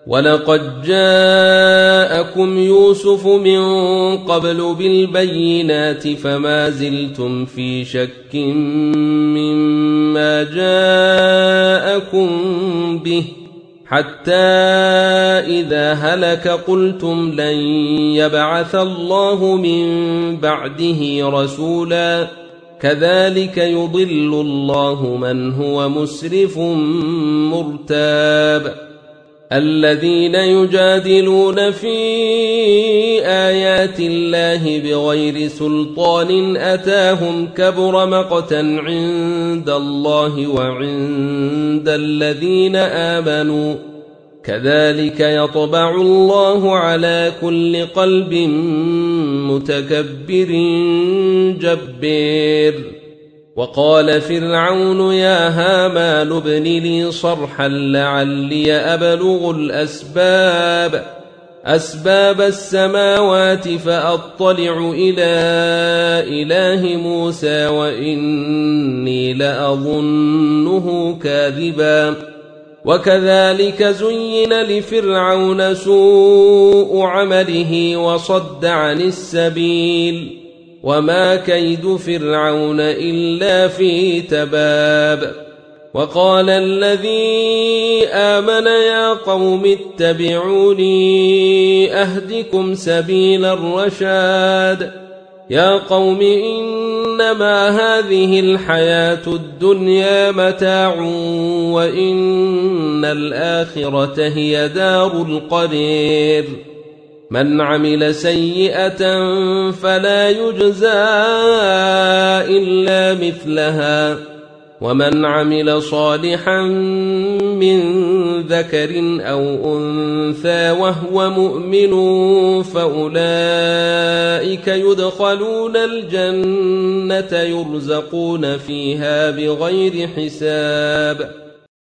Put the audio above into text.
ولقد جاءكم يوسف من قبل بالبينات فما زلتم في شك مما جاءكم به حتى إذا هلك قلتم لن يبعث الله من بعده رسولا كذلك يضل الله من هو مسرف مرتاب الذين يجادلون في آيات الله بغير سلطان أتاهم كبر مقتا عند الله وعند الذين آمنوا كذلك يطبع الله على كل قلب متكبر جبار وقال فرعون يا هامان ابن لي صرحا لعلي أبلغ أسباب السماوات فأطلع إلى إله موسى وإني لأظنه كاذبا وكذلك زين لفرعون سوء عمله وصد عن السبيل وما كيد فرعون إلا في تباب وقال الذي آمن يا قوم اتبعوني أهدكم سبيل الرشاد يا قوم إنما هذه الحياة الدنيا متاع وإن الآخرة هي دار القرير من عمل سيئة فلا يجزى إلا مثلها ومن عمل صالحا من ذكر أو أنثى وهو مؤمن فأولئك يدخلون الجنة يرزقون فيها بغير حساب